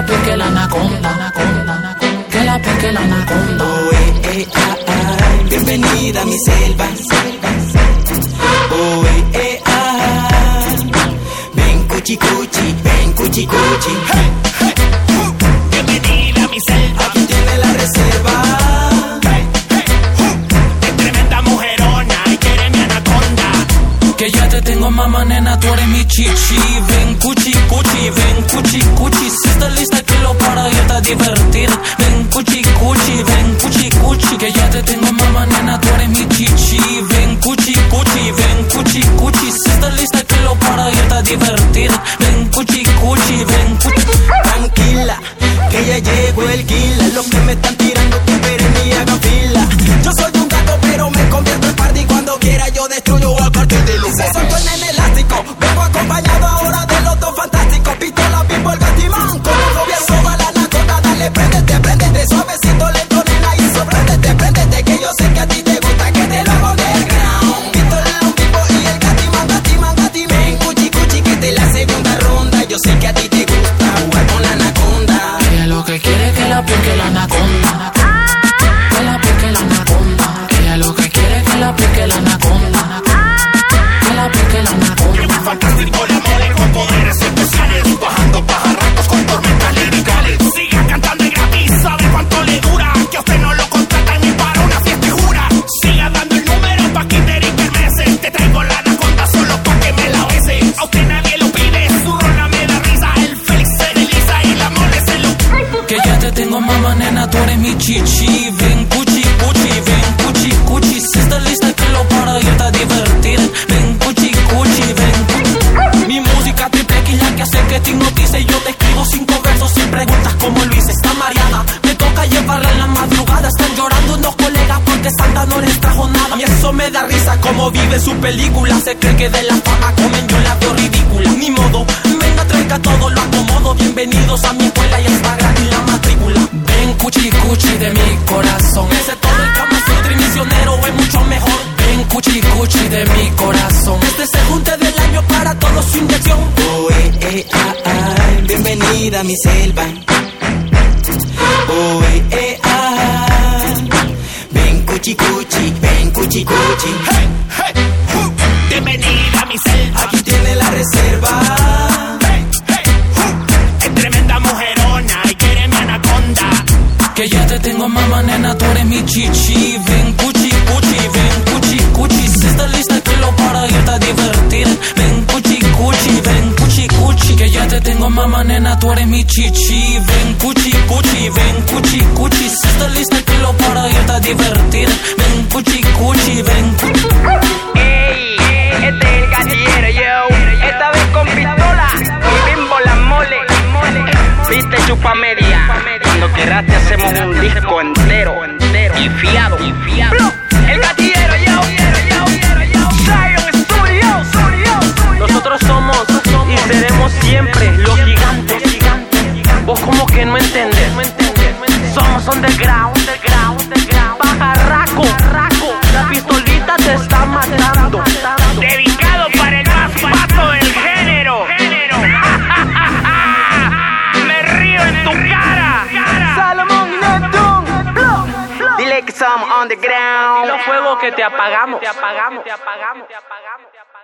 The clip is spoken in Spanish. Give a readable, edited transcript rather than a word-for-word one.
pique la anaconda, que la pique la anaconda. Bienvenida a mi selva. Ven cuchi cuchi, ven cuchi cuchi. Hey, hey, bienvenida a mi selva. Aquí tiene la reserva. Hey, hey, es tremenda mujerona y quiere mi anaconda. Que ya te tengo, mamá, nena, tú eres mi chichi. Ven cuchi cuchi, ven cuchi cuchi. Si estás lista que lo para irte a divertir. Ven cuchi cuchi, ven cuchi cuchi. Que ya te tengo, mamá, nena, tú eres mi chichi. Ven cuchi cuchi, ven cuchi cuchi. Si estás lista que lo para irte a divertir. Ven cuchi cuchi, ven cuchi. Tranquila, que ya llegó el killer. Los que me están tirando, que esperen y hagan fila. Yo soy un gato, pero me convierto en party. Cuando quiera yo destruyo a partir de los. Se soltó en el elástico. Vengo acompañado ahora de los dos fantásticos. Pistola, Bimbo, el Gatimán. Con el gobierno va la anaconda. Dale, préndete, suavecito, lento, nena. Y sorpréndete, que yo sé que a ti te gusta que te lo hago underground. Pistola, Bimbo y el Gatimán. Ven, cuchi, cuchi, que te la segunda ronda. Yo sé que a ti te gusta jugar con la anaconda. Ella lo que quiere es que la pique la anaconda. Que la pique la anaconda. Ella lo que quiere es que la pique la anaconda. Que la pique la anaconda. Fantástico la mole con poderes especiales. Bajando pajarracos con tormentas liricales. Siga cantando y gratis, ¿sabe cuánto le dura? Que a usted no lo contratan ni para una fiesta y jura. Siga dando el número pa' Kinder y Kermeses. Te traigo la anaconda solo pa' que me la beses. A usted nadie lo pide, su rola me da risa. El Félix se desliza y la mole se lo... Que ya te tengo, mamá, nena, tú eres mi chichi. Ven cuchi cuchi, ven cuchi cuchi. Si estás lista que lo para irte a divertir. Ven cuchi cuchi, ven cuchi. Mi música triple X la que hace que te hipnotice. Yo te escribo 5 versos sin preguntas como lo hice. Está mareada, me toca llevarla en la madrugada. Están llorando unos colegas porque Santa no les trajo nada. Y eso me da risa como vive su película. Se cree que de la fama comen, yo la veo ridícula. Ni modo, venga, traiga todo, lo acomodo. Bienvenidos a mi escuela y está gratis la matrícula. Ven cuchi cuchi de mi corazón. Ese todo el Kama Sutra y misionero es mucho mejor. Ven cuchi cuchi de mi corazón. Este es el junte del año para todos su inyección. Bienvenida a mi selva. Ven cuchi cuchi, ven cuchi cuchi. Hey, hey, bienvenida a mi selva. Aquí tiene la reserva. Hey, hey, es tremenda mujerona y quiere mi anaconda. Que ya te tengo, mamá, nena, tú eres mi chichi. Ven cuchi cuchi, ven cuchi cuchi. Si estás lista que lo para irte a divertir. Ven cuchi cuchi, ven cuchi cuchi. Que ya te tengo, mamá, nena, tú eres mi chichi. Ven cuchi cuchi, ven cuchi cuchi. Si estás lista que lo para irte a divertir. Ven cuchi cuchi, ven cuchi. Ey, este es el gatillero, yo. Esta vez con pistola y Bimbo la mole. Viste, chupa media. Cuando quieras te hacemos un disco entero y fiado. El gatillero, yo. Zion Studios. Nosotros somos y seremos siempre los gigantes. Vos como que no entendés. Somos underground. Pajarraco. La pistolita te está matando. Dedicado para el más pato del género. Me río en tu cara. Salomón y Neptune. Dile que somos underground. Los fuegos que te apagamos.